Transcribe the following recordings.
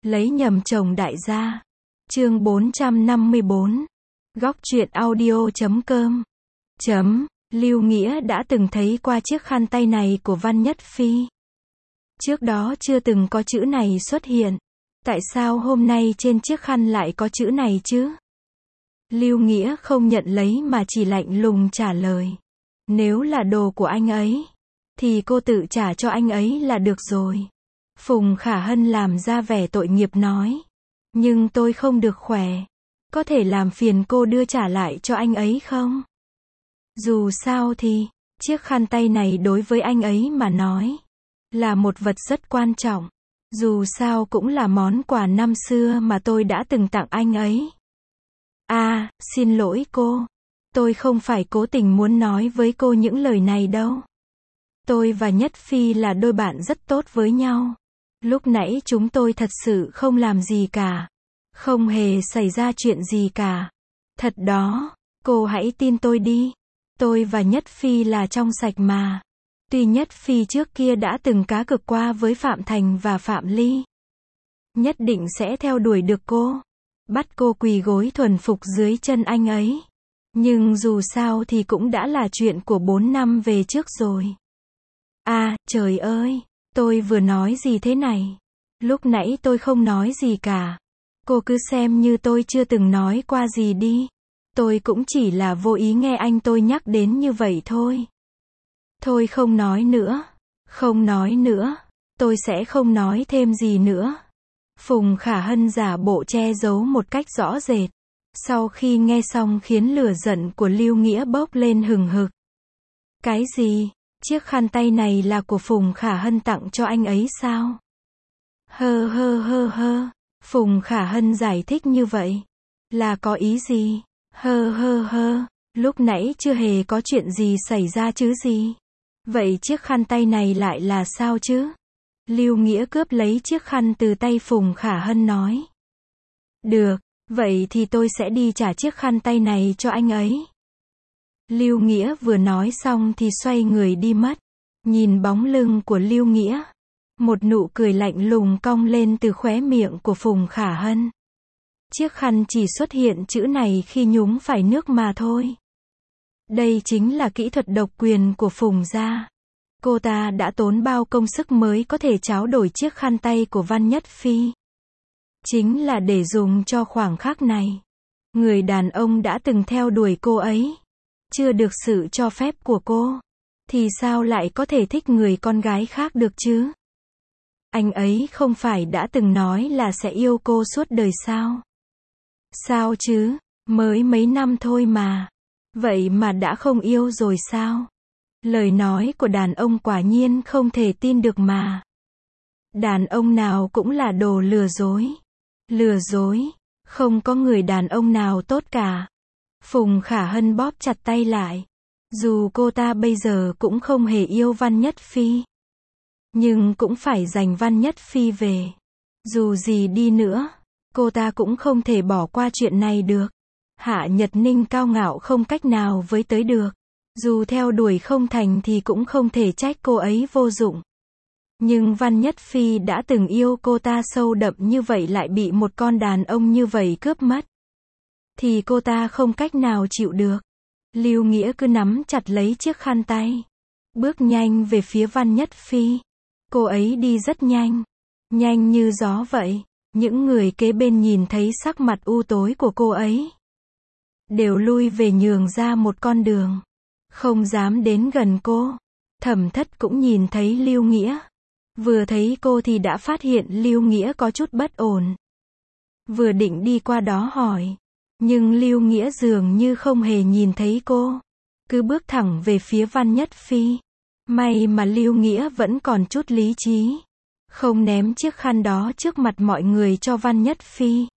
Lấy nhầm chồng đại gia. Chương 454. Góc truyện audio.com. Lưu Nghĩa đã từng thấy qua chiếc khăn tay này của Văn Nhất Phi. Trước đó chưa từng có chữ này xuất hiện. Tại sao hôm nay trên chiếc khăn lại có chữ này chứ? Lưu Nghĩa không nhận lấy mà chỉ lạnh lùng trả lời. Nếu là đồ của anh ấy, thì cô tự trả cho anh ấy là được rồi. Phùng Khả Hân làm ra vẻ tội nghiệp nói. Nhưng tôi không được khỏe. Có thể làm phiền cô đưa trả lại cho anh ấy không? Dù sao thì, chiếc khăn tay này đối với anh ấy mà nói, là một vật rất quan trọng. Dù sao cũng là món quà năm xưa mà tôi đã từng tặng anh ấy. Xin lỗi cô. Tôi không phải cố tình muốn nói với cô những lời này đâu. Tôi và Nhất Phi là đôi bạn rất tốt với nhau. Lúc nãy chúng tôi thật sự không làm gì cả. Không hề xảy ra chuyện gì cả. Thật đó, cô hãy tin tôi đi. Tôi và Nhất Phi là trong sạch mà. Tuy Nhất Phi trước kia đã từng cá cược qua với Phạm Thành và Phạm Ly. Nhất định sẽ theo đuổi được cô. Bắt cô quỳ gối thuần phục dưới chân anh ấy. Nhưng dù sao thì cũng đã là chuyện của 4 năm về trước rồi. Trời ơi, tôi vừa nói gì thế này? Lúc nãy tôi không nói gì cả. Cô cứ xem như tôi chưa từng nói qua gì đi. Tôi cũng chỉ là vô ý nghe anh tôi nhắc đến như vậy thôi. Thôi không nói nữa. Không nói nữa. Tôi sẽ không nói thêm gì nữa. Phùng Khả Hân giả bộ che giấu một cách rõ rệt. Sau khi nghe xong khiến lửa giận của Lưu Nghĩa bốc lên hừng hực. Cái gì? Chiếc khăn tay này là của Phùng Khả Hân tặng cho anh ấy sao? Phùng Khả Hân giải thích như vậy. Là có ý gì? Lúc nãy chưa hề có chuyện gì xảy ra chứ gì? Vậy chiếc khăn tay này lại là sao chứ? Lưu Nghĩa cướp lấy chiếc khăn từ tay Phùng Khả Hân nói. Được, vậy thì tôi sẽ đi trả chiếc khăn tay này cho anh ấy. Lưu Nghĩa vừa nói xong thì xoay người đi mất. Nhìn bóng lưng của Lưu Nghĩa, một nụ cười lạnh lùng cong lên từ khóe miệng của Phùng Khả Hân. Chiếc khăn chỉ xuất hiện chữ này khi nhúng phải nước mà thôi. Đây chính là kỹ thuật độc quyền của Phùng gia. Cô ta đã tốn bao công sức mới có thể tráo đổi chiếc khăn tay của Văn Nhất Phi. Chính là để dùng cho khoảng khắc này. Người đàn ông đã từng theo đuổi cô ấy, chưa được sự cho phép của cô, thì sao lại có thể thích người con gái khác được chứ? Anh ấy không phải đã từng nói là sẽ yêu cô suốt đời sao? Sao chứ, mới mấy năm thôi mà. Vậy mà đã không yêu rồi sao? Lời nói của đàn ông quả nhiên không thể tin được mà. Đàn ông nào cũng là đồ lừa dối. Lừa dối, không có người đàn ông nào tốt cả. Phùng Khả Hân bóp chặt tay lại. Dù cô ta bây giờ cũng không hề yêu Văn Nhất Phi, nhưng cũng phải giành Văn Nhất Phi về. Dù gì đi nữa, cô ta cũng không thể bỏ qua chuyện này được. Hạ Nhật Ninh cao ngạo không cách nào với tới được. Dù theo đuổi không thành thì cũng không thể trách cô ấy vô dụng. Nhưng Văn Nhất Phi đã từng yêu cô ta sâu đậm như vậy lại bị một con đàn ông như vậy cướp mất. Thì cô ta không cách nào chịu được. Lưu Nghĩa cứ nắm chặt lấy chiếc khăn tay. Bước nhanh về phía Văn Nhất Phi. Cô ấy đi rất nhanh. Nhanh như gió vậy. Những người kế bên nhìn thấy sắc mặt u tối của cô ấy, đều lui về nhường ra một con đường. Không dám đến gần cô. Thẩm Thất cũng nhìn thấy Lưu Nghĩa. Vừa thấy cô thì đã phát hiện Lưu Nghĩa có chút bất ổn. Vừa định đi qua đó hỏi. Nhưng Lưu Nghĩa dường như không hề nhìn thấy cô. Cứ bước thẳng về phía Văn Nhất Phi. May mà Lưu Nghĩa vẫn còn chút lý trí. Không ném chiếc khăn đó trước mặt mọi người cho Văn Nhất Phi.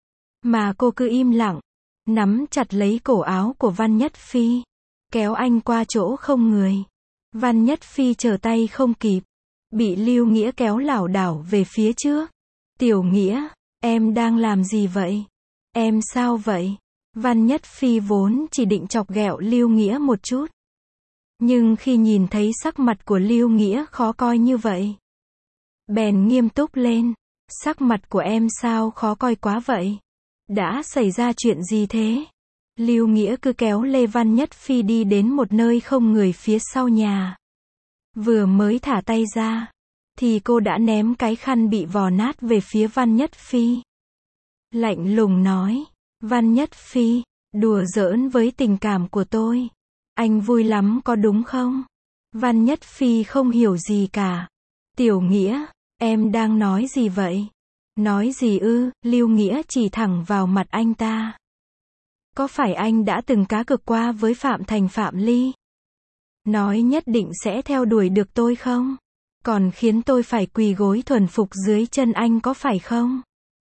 Mà cô cứ im lặng. Nắm chặt lấy cổ áo của Văn Nhất Phi. Kéo anh qua chỗ không người. Văn Nhất Phi trở tay không kịp. Bị Lưu Nghĩa kéo lảo đảo về phía trước. Tiểu Nghĩa, em đang làm gì vậy? Em sao vậy? Văn Nhất Phi vốn chỉ định chọc ghẹo Lưu Nghĩa một chút. Nhưng khi nhìn thấy sắc mặt của Lưu Nghĩa khó coi như vậy, bèn nghiêm túc lên. Sắc mặt của em sao khó coi quá vậy? Đã xảy ra chuyện gì thế? Lưu Nghĩa cứ kéo Lê Văn Nhất Phi đi đến một nơi không người phía sau nhà. Vừa mới thả tay ra, thì cô đã ném cái khăn bị vò nát về phía Văn Nhất Phi. Lạnh lùng nói, Văn Nhất Phi, đùa giỡn với tình cảm của tôi. Anh vui lắm có đúng không? Văn Nhất Phi không hiểu gì cả. Tiểu Nghĩa, em đang nói gì vậy? Nói gì ư? Lưu Nghĩa chỉ thẳng vào mặt anh ta. Có phải anh đã từng cá cược qua với Phạm Thành Phạm Ly? Nói nhất định sẽ theo đuổi được tôi không? Còn khiến tôi phải quỳ gối thuần phục dưới chân anh có phải không?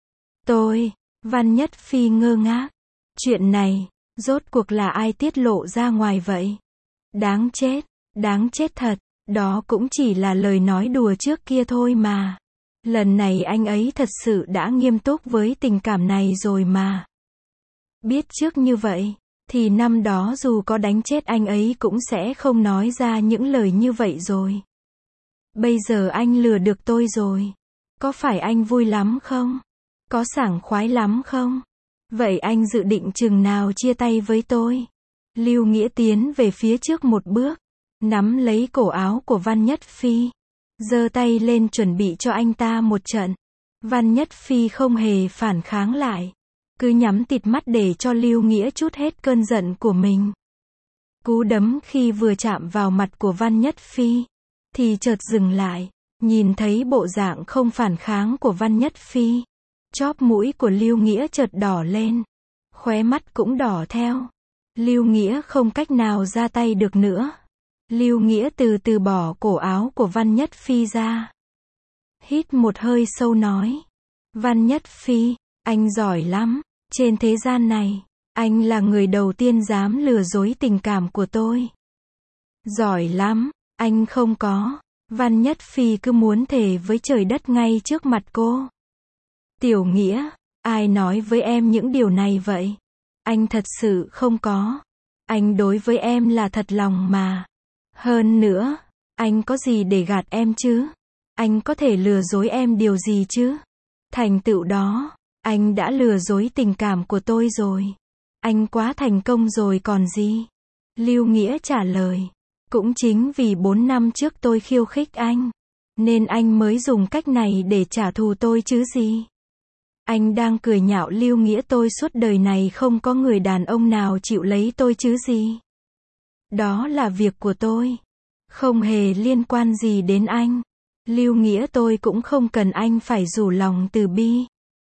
Văn Nhất Phi ngơ ngác. Chuyện này, rốt cuộc là ai tiết lộ ra ngoài vậy? Đáng chết thật, đó cũng chỉ là lời nói đùa trước kia thôi mà. Lần này anh ấy thật sự đã nghiêm túc với tình cảm này rồi mà. Biết trước như vậy, thì năm đó dù có đánh chết anh ấy cũng sẽ không nói ra những lời như vậy rồi. Bây giờ anh lừa được tôi rồi. Có phải anh vui lắm không? Có sảng khoái lắm không? Vậy anh dự định chừng nào chia tay với tôi? Lưu Nghĩa tiến về phía trước một bước, nắm lấy cổ áo của Văn Nhất Phi, giơ tay lên chuẩn bị cho anh ta một trận. Văn Nhất Phi không hề phản kháng lại, cứ nhắm tịt mắt để cho Lưu Nghĩa trút hết cơn giận của mình. Cú đấm khi vừa chạm vào mặt của Văn Nhất Phi, thì chợt dừng lại, nhìn thấy bộ dạng không phản kháng của Văn Nhất Phi. Chóp mũi của Lưu Nghĩa chợt đỏ lên, khóe mắt cũng đỏ theo. Lưu Nghĩa không cách nào ra tay được nữa. Lưu Nghĩa từ từ bỏ cổ áo của Văn Nhất Phi ra. Hít một hơi sâu nói, Văn Nhất Phi, anh giỏi lắm. Trên thế gian này, anh là người đầu tiên dám lừa dối tình cảm của tôi. Giỏi lắm, anh không có. Văn Nhất Phi cứ muốn thề với trời đất ngay trước mặt cô. Tiểu Nghĩa, ai nói với em những điều này vậy? Anh thật sự không có. Anh đối với em là thật lòng mà. Hơn nữa, anh có gì để gạt em chứ? Anh có thể lừa dối em điều gì chứ? Thành tựu đó, anh đã lừa dối tình cảm của tôi rồi. Anh quá thành công rồi còn gì? Lưu Nghĩa trả lời. Cũng chính vì 4 năm trước tôi khiêu khích anh, nên anh mới dùng cách này để trả thù tôi chứ gì? Anh đang cười nhạo Lưu Nghĩa tôi suốt đời này không có người đàn ông nào chịu lấy tôi chứ gì? Đó là việc của tôi, không hề liên quan gì đến anh. Lưu Nghĩa tôi cũng không cần anh phải rủ lòng từ bi.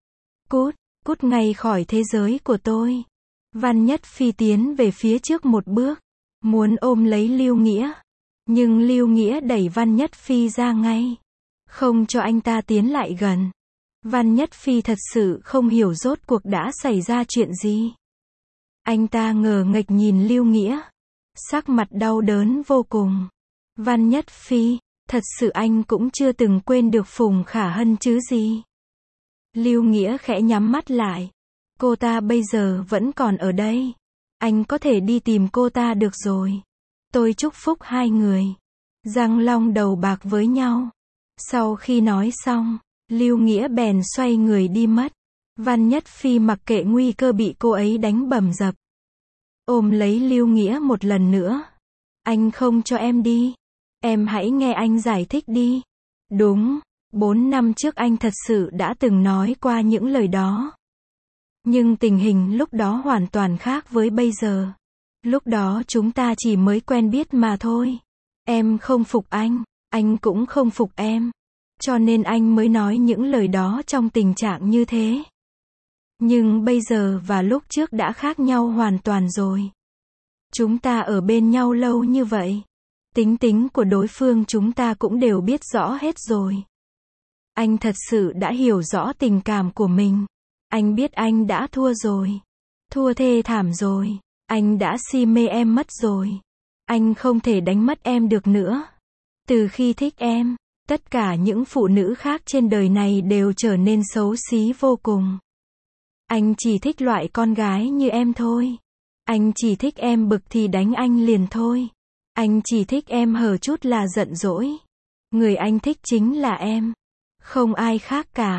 Cút ngay khỏi thế giới của tôi. Văn Nhất Phi tiến về phía trước một bước, muốn ôm lấy Lưu Nghĩa. Nhưng Lưu Nghĩa đẩy Văn Nhất Phi ra ngay, không cho anh ta tiến lại gần. Văn Nhất Phi thật sự không hiểu rốt cuộc đã xảy ra chuyện gì. Anh ta ngờ nghệch nhìn Lưu Nghĩa, sắc mặt đau đớn vô cùng. Văn Nhất Phi, thật sự anh cũng chưa từng quên được Phùng Khả Hân chứ gì? Lưu Nghĩa khẽ nhắm mắt lại. Cô ta bây giờ vẫn còn ở đây. Anh có thể đi tìm cô ta được rồi. Tôi chúc phúc hai người răng long đầu bạc với nhau. Sau khi nói xong, Lưu Nghĩa bèn xoay người đi mất. Văn Nhất Phi mặc kệ nguy cơ bị cô ấy đánh bầm dập, ôm lấy Lưu Nghĩa một lần nữa. Anh không cho em đi. Em hãy nghe anh giải thích đi. Đúng, 4 năm trước anh thật sự đã từng nói qua những lời đó. Nhưng tình hình lúc đó hoàn toàn khác với bây giờ. Lúc đó chúng ta chỉ mới quen biết mà thôi. Em không phục anh cũng không phục em. Cho nên anh mới nói những lời đó trong tình trạng như thế. Nhưng bây giờ và lúc trước đã khác nhau hoàn toàn rồi. Chúng ta ở bên nhau lâu như vậy. Tính của đối phương chúng ta cũng đều biết rõ hết rồi. Anh thật sự đã hiểu rõ tình cảm của mình. Anh biết anh đã thua rồi. Thua thê thảm rồi. Anh đã si mê em mất rồi. Anh không thể đánh mất em được nữa. Từ khi thích em, tất cả những phụ nữ khác trên đời này đều trở nên xấu xí vô cùng. Anh chỉ thích loại con gái như em thôi. Anh chỉ thích em bực thì đánh anh liền thôi. Anh chỉ thích em hờ chút là giận dỗi. Người anh thích chính là em. Không ai khác cả.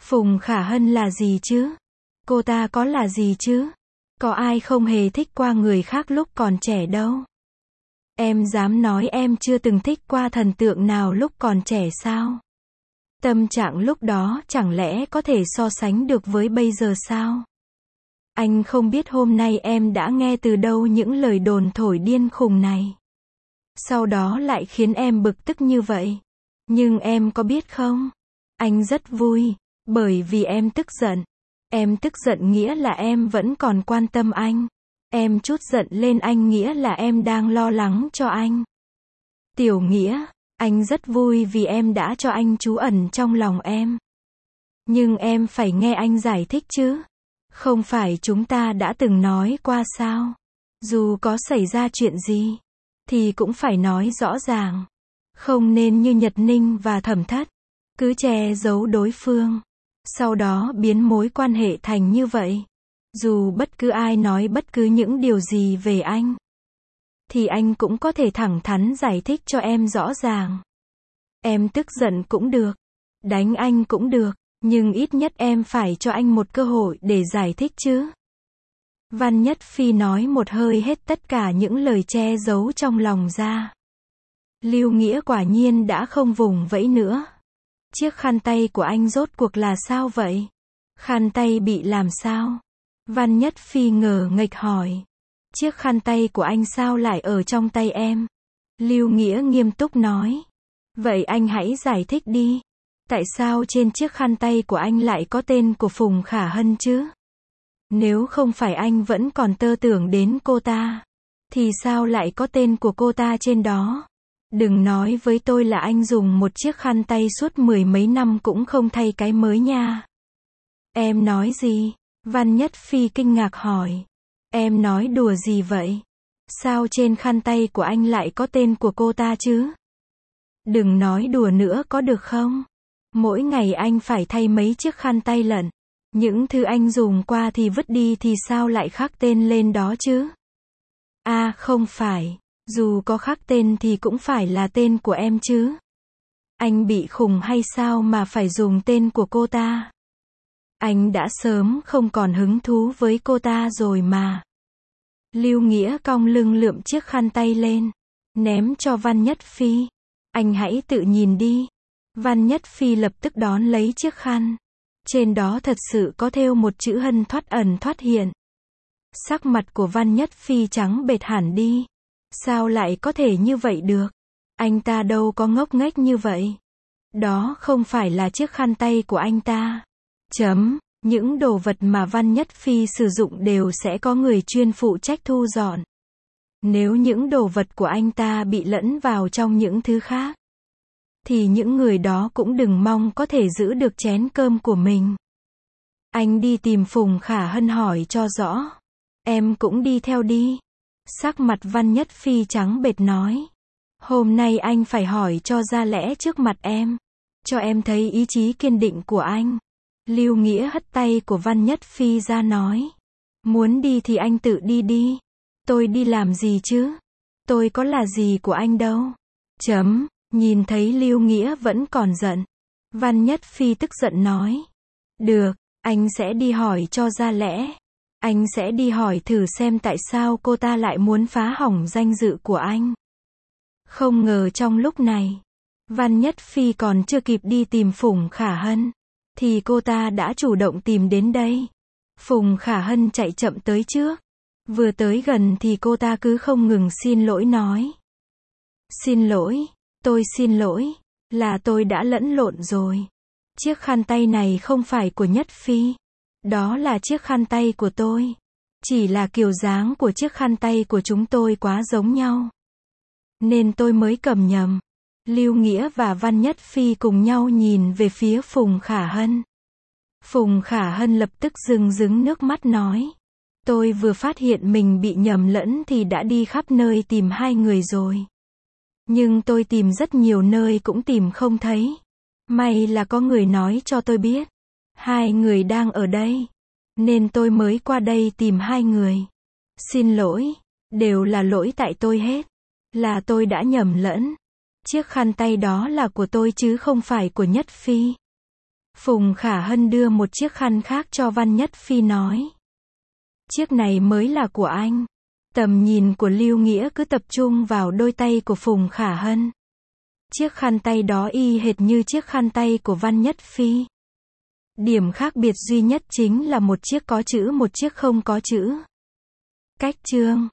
Phùng Khả Hân là gì chứ? Cô ta có là gì chứ? Có ai không hề thích qua người khác lúc còn trẻ đâu. Em dám nói em chưa từng thích qua thần tượng nào lúc còn trẻ sao? Tâm trạng lúc đó chẳng lẽ có thể so sánh được với bây giờ sao? Anh không biết hôm nay em đã nghe từ đâu những lời đồn thổi điên khùng này. Sau đó lại khiến em bực tức như vậy. Nhưng em có biết không? Anh rất vui, bởi vì em tức giận. Em tức giận nghĩa là em vẫn còn quan tâm anh. Em trút giận lên anh nghĩa là em đang lo lắng cho anh. Tiểu Nghĩa, anh rất vui vì em đã cho anh trú ẩn trong lòng em. Nhưng em phải nghe anh giải thích chứ. Không phải chúng ta đã từng nói qua sao? Dù có xảy ra chuyện gì, thì cũng phải nói rõ ràng. Không nên như Nhật Ninh và Thẩm Thất, cứ che giấu đối phương. Sau đó biến mối quan hệ thành như vậy. Dù bất cứ ai nói bất cứ những điều gì về anh, thì anh cũng có thể thẳng thắn giải thích cho em rõ ràng. Em tức giận cũng được, đánh anh cũng được, nhưng ít nhất em phải cho anh một cơ hội để giải thích chứ. Văn Nhất Phi nói một hơi hết tất cả những lời che giấu trong lòng ra. Lưu Nghĩa quả nhiên đã không vùng vẫy nữa. Chiếc khăn tay của anh rốt cuộc là sao vậy? Khăn tay bị làm sao? Văn Nhất Phi ngờ nghệch hỏi. Chiếc khăn tay của anh sao lại ở trong tay em? Lưu Nghĩa nghiêm túc nói. Vậy anh hãy giải thích đi. Tại sao trên chiếc khăn tay của anh lại có tên của Phùng Khả Hân chứ? Nếu không phải anh vẫn còn tơ tưởng đến cô ta, thì sao lại có tên của cô ta trên đó? Đừng nói với tôi là anh dùng một chiếc khăn tay suốt 10 mấy năm cũng không thay cái mới nha. Em nói gì? Văn Nhất Phi kinh ngạc hỏi. Em nói đùa gì vậy? Sao trên khăn tay của anh lại có tên của cô ta chứ? Đừng nói đùa nữa có được không? Mỗi ngày anh phải thay mấy chiếc khăn tay lận. Những thứ anh dùng qua thì vứt đi thì sao lại khắc tên lên đó chứ? À không phải, dù có khắc tên thì cũng phải là tên của em chứ. Anh bị khùng hay sao mà phải dùng tên của cô ta? Anh đã sớm không còn hứng thú với cô ta rồi mà. Lưu Nghĩa cong lưng lượm chiếc khăn tay lên, ném cho Văn Nhất Phi. Anh hãy tự nhìn đi. Văn Nhất Phi lập tức đón lấy chiếc khăn. Trên đó thật sự có thêu một chữ Hân thoát ẩn thoát hiện. Sắc mặt của Văn Nhất Phi trắng bệch hẳn đi. Sao lại có thể như vậy được? Anh ta đâu có ngốc nghếch như vậy. Đó không phải là chiếc khăn tay của anh ta. Những đồ vật mà Văn Nhất Phi sử dụng đều sẽ có người chuyên phụ trách thu dọn. Nếu những đồ vật của anh ta bị lẫn vào trong những thứ khác, thì những người đó cũng đừng mong có thể giữ được chén cơm của mình. Anh đi tìm Phùng Khả Hân hỏi cho rõ. Em cũng đi theo đi. Sắc mặt Văn Nhất Phi trắng bệch nói. Hôm nay anh phải hỏi cho ra lẽ trước mặt em. Cho em thấy ý chí kiên định của anh. Lưu Nghĩa hất tay của Văn Nhất Phi ra nói. Muốn đi thì anh tự đi đi. Tôi đi làm gì chứ? Tôi có là gì của anh đâu. Nhìn thấy Lưu Nghĩa vẫn còn giận. Văn Nhất Phi tức giận nói. Được, anh sẽ đi hỏi cho ra lẽ. Anh sẽ đi hỏi thử xem tại sao cô ta lại muốn phá hỏng danh dự của anh. Không ngờ trong lúc này, Văn Nhất Phi còn chưa kịp đi tìm Phùng Khả Hân, thì cô ta đã chủ động tìm đến đây. Phùng Khả Hân chạy chậm tới trước. Vừa tới gần thì cô ta cứ không ngừng xin lỗi nói. Xin lỗi, tôi xin lỗi, là tôi đã lẫn lộn rồi. Chiếc khăn tay này không phải của Nhất Phi. Đó là chiếc khăn tay của tôi. Chỉ là kiểu dáng của chiếc khăn tay của chúng tôi quá giống nhau, nên tôi mới cầm nhầm. Lưu Nghĩa và Văn Nhất Phi cùng nhau nhìn về phía Phùng Khả Hân. Phùng Khả Hân lập tức rưng rưng nước mắt nói. Tôi vừa phát hiện mình bị nhầm lẫn thì đã đi khắp nơi tìm hai người rồi. Nhưng tôi tìm rất nhiều nơi cũng tìm không thấy. May là có người nói cho tôi biết. Hai người đang ở đây. Nên tôi mới qua đây tìm hai người. Xin lỗi. Đều là lỗi tại tôi hết. Là tôi đã nhầm lẫn. Chiếc khăn tay đó là của tôi chứ không phải của Nhất Phi. Phùng Khả Hân đưa một chiếc khăn khác cho Văn Nhất Phi nói. Chiếc này mới là của anh. Tầm nhìn của Lưu Nghĩa cứ tập trung vào đôi tay của Phùng Khả Hân. Chiếc khăn tay đó y hệt như chiếc khăn tay của Văn Nhất Phi. Điểm khác biệt duy nhất chính là một chiếc có chữ, một chiếc không có chữ. Cách chương